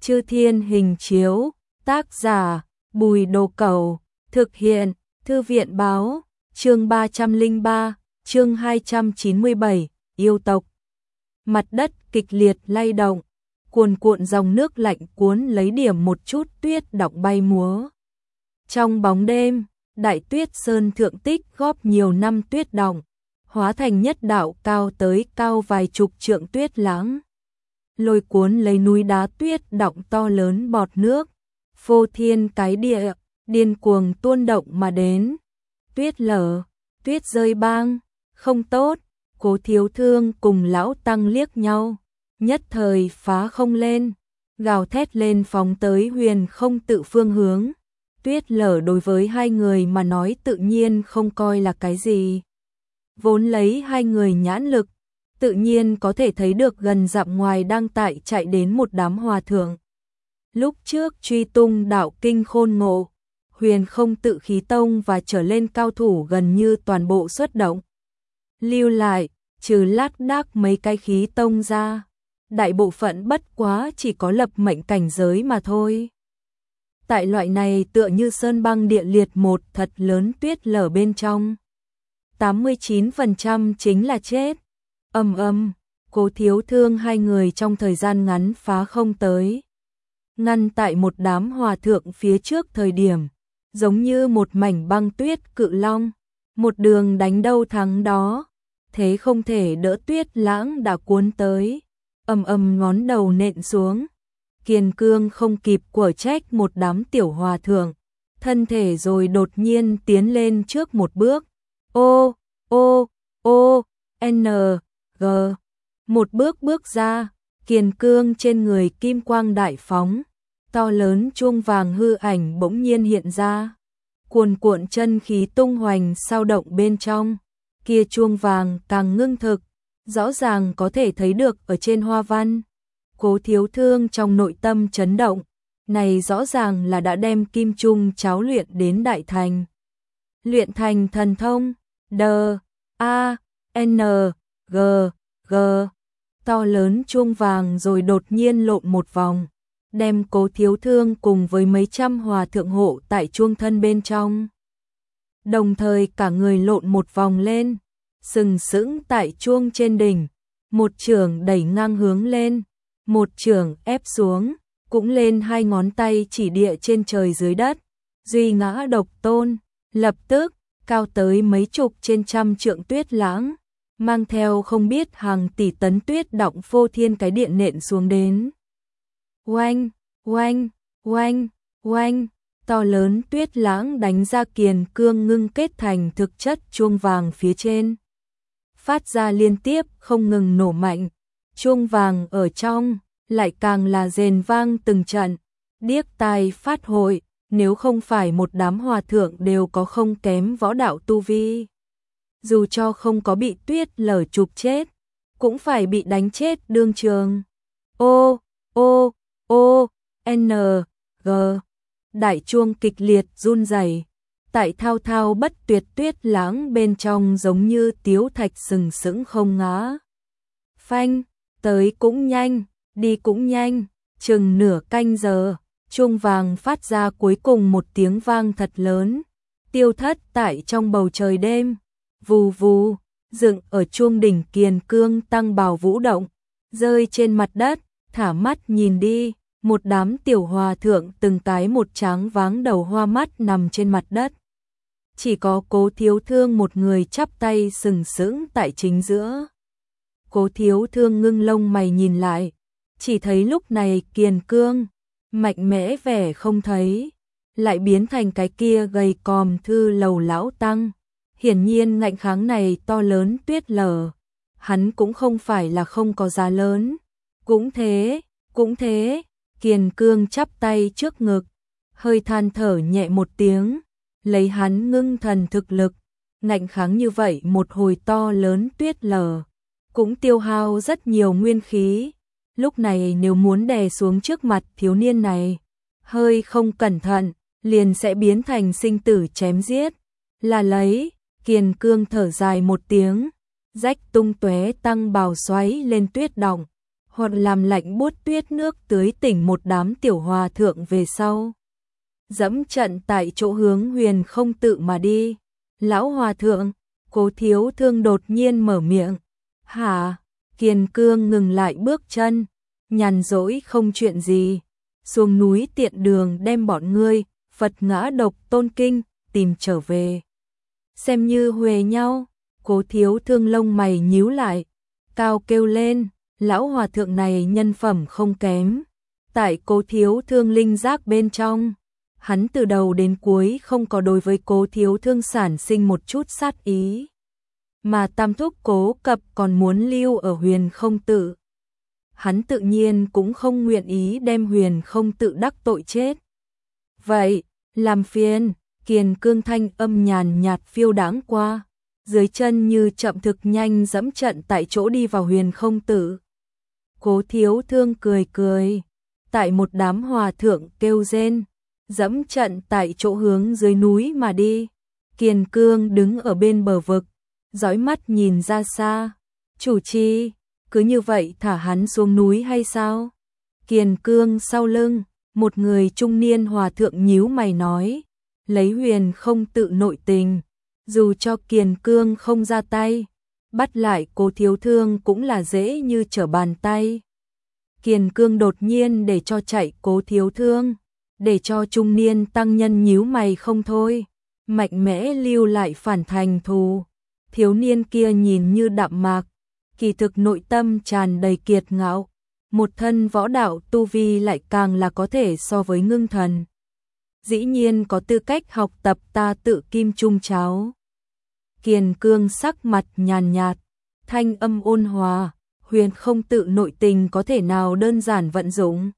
Chư Thiên Hình Chiếu, tác giả Bùi Đồ Cẩu, thực hiện Thư viện Báo, chương 303, chương 297, yêu tộc. Mặt đất kịch liệt lay động, cuồn cuộn dòng nước lạnh cuốn lấy điểm một chút tuyết đọng bay múa. Trong bóng đêm, Đại Tuyết Sơn thượng tích góp nhiều năm tuyết đọng, hóa thành nhất đạo cao tới cao vài chục trượng tuyết lãng. Lôi cuốn lấy núi đá tuyết đọng to lớn bọt nước, phô thiên cái địa, điên cuồng tuôn động mà đến. Tuyết lở, tuyết rơi bang, không tốt. Cố Thiếu Thương cùng lão tăng liếc nhau, nhất thời phá không lên, gào thét lên phóng tới huyền không tự phương hướng. Tuyết lở đối với hai người mà nói tự nhiên không coi là cái gì. Vốn lấy hai người nhãn lực, tự nhiên có thể thấy được gần dặm ngoài đang chạy đến một đám hòa thượng. Lúc trước truy tung đạo kinh khôn ngộ, huyền không tự khí tông và trở lên cao thủ gần như toàn bộ xuất động. Lưu lại, trừ lác đác mấy cái khí tông ra, đại bộ phận bất quá chỉ có lập mệnh cảnh giới mà thôi. Tại loại này tựa như sơn băng địa liệt một thật lớn tuyết lở bên trong, 89% chính là chết. Cố Thiếu Thương hai người trong thời gian ngắn phá không tới, ngăn tại một đám hòa thượng phía trước thời điểm, giống như một mảnh băng tuyết cự long, một đường đánh đâu thắng đó. Thế không thể đỡ tuyết lãng đã cuốn tới, ngón đầu nện xuống. Kiền Cương không kịp quở trách một đám tiểu hòa thượng, thân thể rồi đột nhiên tiến lên trước một bước. G. Một bước ra, Kiền Cương trên người kim quang đại phóng, to lớn chuông vàng hư ảnh bỗng nhiên hiện ra, cuồn cuộn chân khí tung hoành sao động bên trong. Kia chuông vàng càng ngưng thực, rõ ràng có thể thấy được ở trên hoa văn. Cố Thiếu Thương trong nội tâm chấn động, này rõ ràng là đã đem kim trung cháo luyện đến đại thành. Luyện thành thần thông, G. To lớn chuông vàng rồi đột nhiên lộn một vòng, đem Cố Thiếu Thương cùng với mấy trăm hòa thượng hộ tại chuông thân bên trong. Đồng thời cả người lộn một vòng lên, sừng sững tại chuông trên đỉnh, một chưởng đẩy ngang hướng lên, một chưởng ép xuống, cũng lên hai ngón tay chỉ địa trên trời dưới đất. Duy ngã độc tôn, lập tức, cao tới mấy chục trên trăm trượng tuyết lãng, mang theo không biết hàng tỷ tấn tuyết đọng phô thiên cái điện nện xuống đến. Oanh. To lớn tuyết lãng đánh ra Kiền Cương ngưng kết thành thực chất chuông vàng phía trên, phát ra liên tiếp không ngừng nổ mạnh. Chuông vàng ở trong lại càng là rền vang từng trận, điếc tai phát hội. Nếu không phải một đám hòa thượng đều có không kém võ đạo tu vi, dù cho không có bị tuyết lở chụp chết, cũng phải bị đánh chết đương trường. G. Đại chuông kịch liệt run rẩy, tại thao thao bất tuyệt tuyết lãng bên trong giống như tiếu thạch sừng sững không ngã. Phanh, tới cũng nhanh, đi cũng nhanh, chừng nửa canh giờ, chuông vàng phát ra cuối cùng một tiếng vang thật lớn, tiêu thất tại trong bầu trời đêm. Vù, dựng ở chuông đỉnh Kiền Cương tăng bào vũ động, rơi trên mặt đất, thả mắt nhìn đi. Một đám tiểu hòa thượng từng cái một tráng váng đầu hoa mắt nằm trên mặt đất. Chỉ có Cố Thiếu Thương một người chắp tay sừng sững tại chính giữa. Cố Thiếu Thương ngưng lông mày nhìn lại, chỉ thấy lúc này Kiền Cương, mạnh mẽ vẻ không thấy, lại biến thành cái kia gầy còm thư lầu lão tăng. Hiển nhiên ngạnh kháng này to lớn tuyết lở, hắn cũng không phải là không có giá lớn. Cũng thế. Kiền Cương chắp tay trước ngực, hơi than thở nhẹ một tiếng, lấy hắn ngưng thần thực lực, ngạnh kháng như vậy một hồi to lớn tuyết lở, cũng tiêu hao rất nhiều nguyên khí. Lúc này nếu muốn đè xuống trước mặt thiếu niên này, hơi không cẩn thận, liền sẽ biến thành sinh tử chém giết. Là lấy, Kiền Cương thở dài một tiếng, rách tung tóe tăng bào xoáy lên tuyết đọng, hoặc làm lạnh buốt tuyết nước tưới tỉnh một đám tiểu hòa thượng về sau. Dẫm trận tại chỗ hướng Huyền Không Tự mà đi. Lão hòa thượng, Cố Thiếu Thương đột nhiên mở miệng. Hả? Kiền Cương ngừng lại bước chân, nhàn rỗi không chuyện gì. Xuống núi tiện đường đem bọn ngươi, Phật ngã độc tôn kinh, tìm trở về. Xem như huề nhau. Cố Thiếu Thương lông mày nhíu lại, cao kêu lên, lão hòa thượng này nhân phẩm không kém. Tại Cố Thiếu Thương linh giác bên trong, hắn từ đầu đến cuối không có đối với Cố Thiếu Thương sản sinh một chút sát ý. Mà tam thúc Cố Cập còn muốn lưu ở Huyền Không Tự. Hắn tự nhiên cũng không nguyện ý đem Huyền Không Tự đắc tội chết. Vậy, làm phiền, Kiền Cương thanh âm nhàn nhạt phiêu đãng qua, dưới chân như chậm thực nhanh dẫm trận tại chỗ đi vào Huyền Không Tự. Cố Thiếu Thương cười cười, tại một đám hòa thượng kêu rên, dẫm trận tại chỗ hướng dưới núi mà đi. Kiền Cương đứng ở bên bờ vực, dõi mắt nhìn ra xa. Chủ trì, cứ như vậy thả hắn xuống núi hay sao? Kiền Cương sau lưng, một người trung niên hòa thượng nhíu mày nói, lấy Huyền Không Tự nội tình, dù cho Kiền Cương không ra tay, bắt lại Cố Thiếu Thương cũng là dễ như trở bàn tay. Kiền Cương đột nhiên để cho chạy Cố Thiếu Thương, để cho trung niên tăng nhân nhíu mày không thôi, mạnh mẽ lưu lại phản thành thù. Thiếu niên kia nhìn như đạm mạc, kỳ thực nội tâm tràn đầy kiệt ngạo, một thân võ đạo tu vi lại càng là có thể so với ngưng thần. Dĩ nhiên có tư cách học tập ta tự kim trung cháo. Kiền Cương sắc mặt nhàn nhạt, thanh âm ôn hòa, Huyền Không Tự nội tình có thể nào đơn giản vận dụng.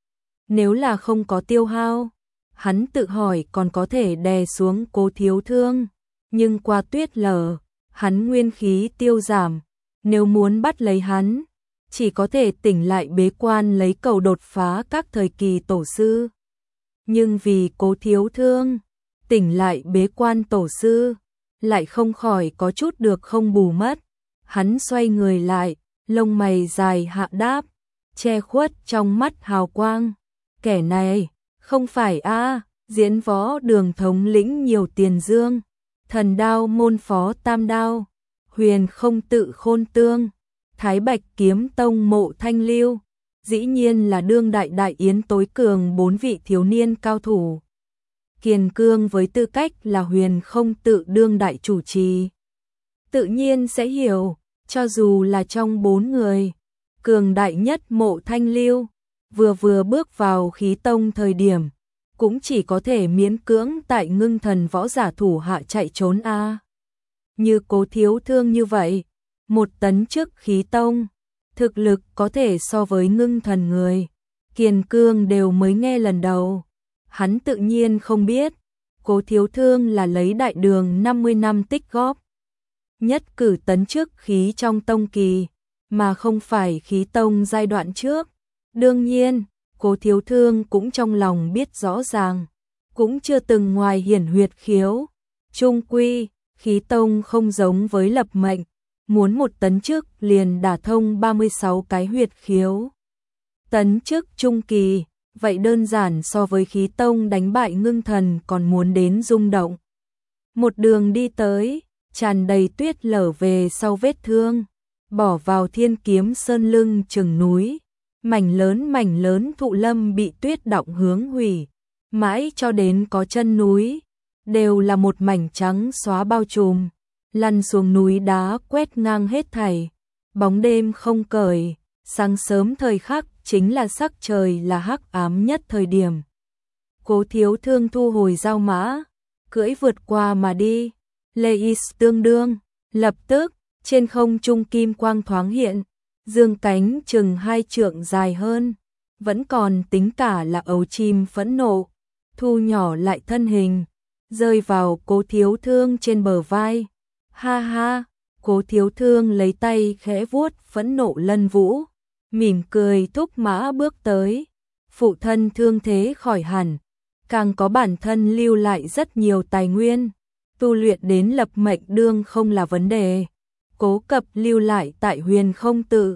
Nếu là không có tiêu hao, hắn tự hỏi còn có thể đè xuống Cố Thiếu Thương, nhưng qua tuyết lở, hắn nguyên khí tiêu giảm, nếu muốn bắt lấy hắn, chỉ có thể tỉnh lại bế quan lấy cầu đột phá các thời kỳ tổ sư. Nhưng vì Cố Thiếu Thương, tỉnh lại bế quan tổ sư, lại không khỏi có chút được không bù mất. Hắn xoay người lại, lông mày dài hạ đáp, che khuất trong mắt hào quang. Kẻ này, không phải Diễn Võ Đường thống lĩnh Nhiều Tiền Dương, Thần Đao môn phó Tam Đao, Huyền Không Tự Khôn Tương, Thái Bạch Kiếm Tông Mộ Thanh Lưu, dĩ nhiên là đương đại đại yến tối cường 4 vị thiếu niên cao thủ. Kiền Cương với tư cách là Huyền Không Tự đương đại chủ trì, tự nhiên sẽ hiểu, cho dù là trong 4 người, cường đại nhất Mộ Thanh Lưu, vừa bước vào khí tông thời điểm, cũng chỉ có thể miễn cưỡng tại ngưng thần võ giả thủ hạ chạy trốn Như Cố Thiếu Thương như vậy, một tấn chức khí tông, thực lực có thể so với ngưng thần người, Kiền Cương đều mới nghe lần đầu. Hắn tự nhiên không biết, Cố Thiếu Thương là lấy đại đường 50 năm tích góp, nhất cử tấn chức khí trong tông kỳ, mà không phải khí tông giai đoạn trước. Đương nhiên, Cố Thiếu Thương cũng trong lòng biết rõ ràng, cũng chưa từng ngoài hiển huyệt khiếu. Trung quy, khí tông không giống với lập mệnh, muốn một tấn chức liền đả thông 36 cái huyệt khiếu. Tấn chức trung kỳ, vậy đơn giản so với khí tông đánh bại ngưng thần còn muốn đến rung động. Một đường đi tới, tràn đầy tuyết lở về sau vết thương, bỏ vào Thiên Kiếm Sơn lưng chừng núi, mảnh lớn thụ lâm bị tuyết đọng hướng hủy, mãi cho đến có chân núi, đều là một mảnh trắng xóa bao trùm, lăn xuống núi đá quét ngang hết thảy, bóng đêm không cởi, sáng sớm thời khắc chính là sắc trời là hắc ám nhất thời điểm. Cố Thiếu Thương thu hồi dao mã, cưỡi vượt qua mà đi, Lê Is tương đương, lập tức, trên không trung kim quang thoáng hiện, dương cánh chừng 2 trượng dài hơn, vẫn còn tính cả là ấu chim phẫn nộ, thu nhỏ lại thân hình, rơi vào Cố Thiếu Thương trên bờ vai. Ha ha, Cố Thiếu Thương lấy tay khẽ vuốt phẫn nộ lân vũ, mỉm cười thúc mã bước tới. Phụ thân thương thế khỏi hẳn, càng có bản thân lưu lại rất nhiều tài nguyên, tu luyện đến lập mệnh đương không là vấn đề. Cố Cập lưu lại tại Huyền Không Tự,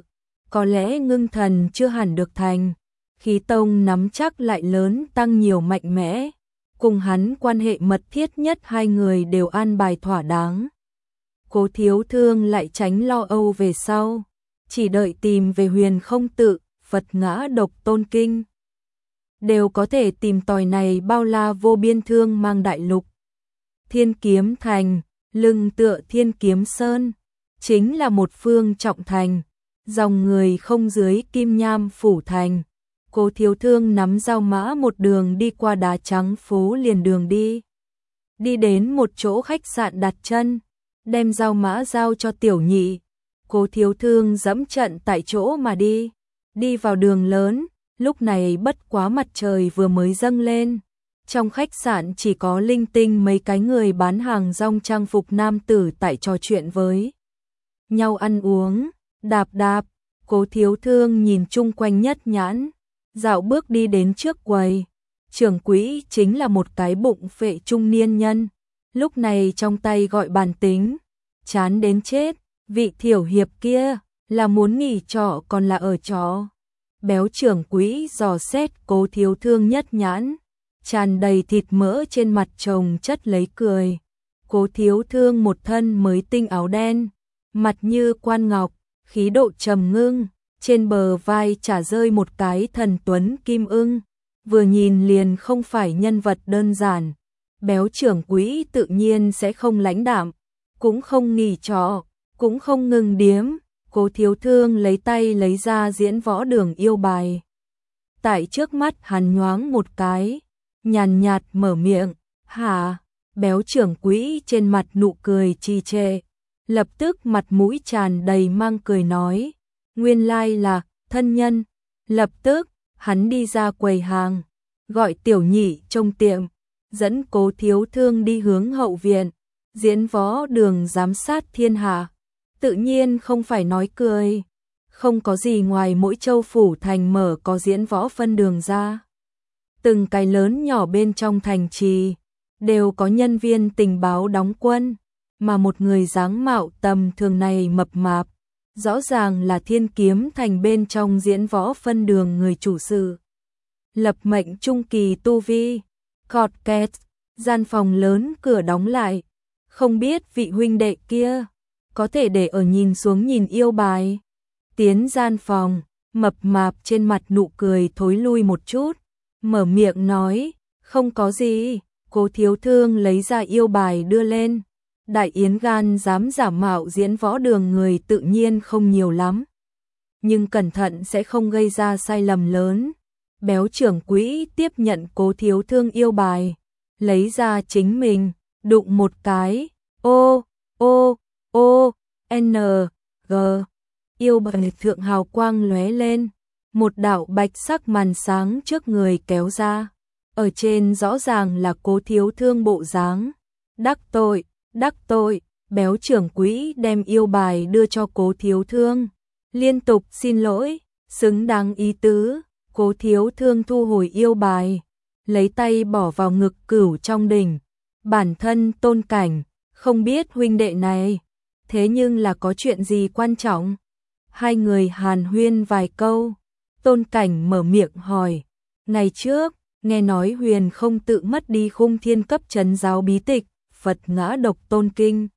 có lẽ ngưng thần chưa hẳn được thành, khí tông nắm chắc lại lớn tăng nhiều mạnh mẽ, cùng hắn quan hệ mật thiết nhất hai người đều an bài thỏa đáng. Cố Thiếu Thương lại tránh lo âu về sau, chỉ đợi tìm về Huyền Không Tự, Phật Ngã Độc Tôn Kinh. Đều có thể tìm tòi này bao la vô biên thương mang đại lục. Thiên Kiếm Thành, lưng tựa Thiên Kiếm Sơn, chính là một phương trọng thành, dòng người không dưới Kim Nham phủ thành. Cố Thiếu Thương nắm dao mã một đường đi qua đá trắng phố liền đường đi. Đi đến một chỗ khách sạn đặt chân, đem dao mã giao cho Tiểu Nhị. Cố Thiếu Thương dẫm trận tại chỗ mà đi. Đi vào đường lớn, lúc này bất quá mặt trời vừa mới dâng lên. Trong khách sạn chỉ có linh tinh mấy cái người bán hàng rong trang phục nam tử tại trò chuyện với nhau ăn uống, đạp đạp. Cố Thiếu Thương nhìn chung quanh nhất nhãn, dạo bước đi đến trước quầy. Trưởng quỹ chính là một cái bụng phệ trung niên nhân, lúc này trong tay gọi bàn tính, chán đến chết. Vị thiểu hiệp kia là muốn nghỉ trọ còn là ở trọ? Béo trưởng quỹ dò xét Cố Thiếu Thương nhất nhãn, tràn đầy thịt mỡ trên mặt chồng chất lấy cười. Cố Thiếu Thương một thân mới tinh áo đen, mặt như quan ngọc, khí độ trầm ngưng, trên bờ vai chả rơi một cái thần tuấn kim ưng, vừa nhìn liền không phải nhân vật đơn giản. Béo trưởng quỹ tự nhiên sẽ không lãnh đạm, cũng không nghỉ trọ, cũng không ngừng điếm. Cố Thiếu Thương lấy tay lấy ra diễn võ đường yêu bài. Tại trước mắt hắn nhoáng một cái, nhàn nhạt mở miệng, hả? Béo trưởng quỹ trên mặt nụ cười trì trệ, lập tức mặt mũi tràn đầy mang cười nói, nguyên lai là thân nhân. Lập tức, hắn đi ra quầy hàng, gọi Tiểu Nhị trông tiệm, dẫn Cố Thiếu Thương đi hướng hậu viện. Diễn võ đường giám sát thiên hạ, tự nhiên không phải nói cười, không có gì ngoài mỗi châu phủ thành mở có diễn võ phân đường ra. Từng cái lớn nhỏ bên trong thành trì đều có nhân viên tình báo đóng quân, mà một người dáng mạo tầm thường này mập mạp, rõ ràng là Thiên Kiếm Thành bên trong diễn võ phân đường người chủ sự. Lập mệnh trung kỳ tu vi, cọt kẹt, gian phòng lớn cửa đóng lại, không biết vị huynh đệ kia có thể để ở nhìn xuống nhìn yêu bài. Tiến gian phòng, mập mạp trên mặt nụ cười thối lui một chút, mở miệng nói, không có gì. Cố Thiếu Thương lấy ra yêu bài đưa lên. Đại yến gan dám giả mạo diễn võ đường người tự nhiên không nhiều lắm, nhưng cẩn thận sẽ không gây ra sai lầm lớn. Béo trưởng quỹ tiếp nhận Cố Thiếu Thương yêu bài, lấy ra chính mình, đụng một cái, ô, ô, ô, n, g. Yêu bài thượng hào quang lóe lên, một đạo bạch sắc màn sáng trước người kéo ra, ở trên rõ ràng là Cố Thiếu Thương bộ dáng. Đắc tội, đắc tội. Béo trưởng quỹ đem yêu bài đưa cho Cố Thiếu Thương, liên tục xin lỗi, xứng đáng ý tứ. Cố Thiếu Thương thu hồi yêu bài, lấy tay bỏ vào ngực Cửu trong đỉnh. Bản thân Tôn Cảnh, không biết huynh đệ này, thế nhưng là có chuyện gì quan trọng? Hai người hàn huyên vài câu, Tôn Cảnh mở miệng hỏi, ngày trước, nghe nói Huyền Không Tự mất đi Khung Thiên cấp trấn giáo bí tịch, Phật Ngã Độc Tôn Kinh.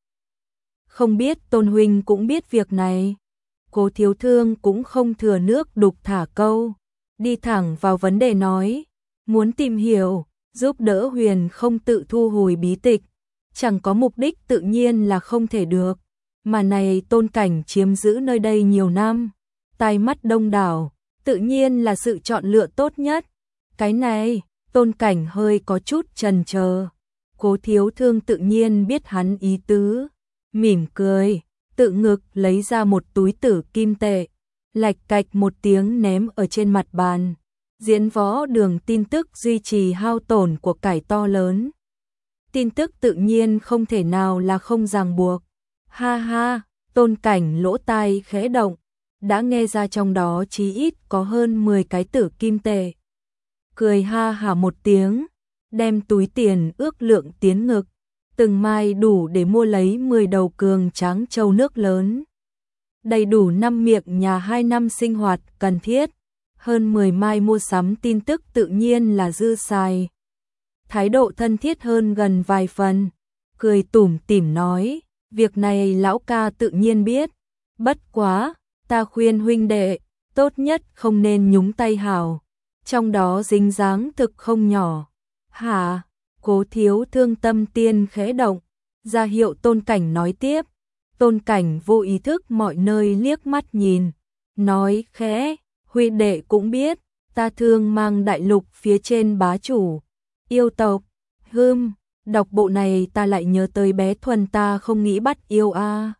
Không biết Tôn huynh cũng biết việc này. Cố Thiếu Thương cũng không thừa nước đục thả câu, đi thẳng vào vấn đề nói, muốn tìm hiểu, giúp đỡ Huyền Không Tự thu hồi bí tịch, chẳng có mục đích tự nhiên là không thể được, mà này Tôn Cảnh chiếm giữ nơi đây nhiều năm, tai mắt đông đảo, tự nhiên là sự chọn lựa tốt nhất. Cái này, Tôn Cảnh hơi có chút chần chờ. Cố Thiếu Thương tự nhiên biết hắn ý tứ, mỉm cười, tự ngực lấy ra một túi tử kim tệ, lạch cạch một tiếng ném ở trên mặt bàn. Diễn võ đường tin tức duy trì hao tổn của cải to lớn. Tin tức tự nhiên không thể nào là không ràng buộc. Ha ha, Tôn Cảnh lỗ tai khẽ động, đã nghe ra trong đó chí ít có hơn 10 cái tử kim tệ. Cười ha hả một tiếng, đem túi tiền ước lượng tiến ngực, từng mai đủ để mua lấy 10 đầu cường tráng trâu nước lớn. đầy đủ 5 miệng nhà 2 năm sinh hoạt cần thiết, hơn 10 mai mua sắm tin tức tự nhiên là dư xài. Thái độ thân thiết hơn gần vài phần, cười tủm tỉm nói, việc này lão ca tự nhiên biết, bất quá, ta khuyên huynh đệ, tốt nhất không nên nhúng tay hảo, trong đó dính dáng thực không nhỏ. Hả? Cố Thiếu thương tâm tiên khẽ động, ra hiệu Tôn Cảnh nói tiếp. Tôn Cảnh vô ý thức mọi nơi liếc mắt nhìn, nói khẽ, huynh đệ cũng biết, ta thương mang đại lục phía trên bá chủ, yêu tộc, đọc bộ này ta lại nhớ tới bé Thuần ta không nghĩ bắt yêu a.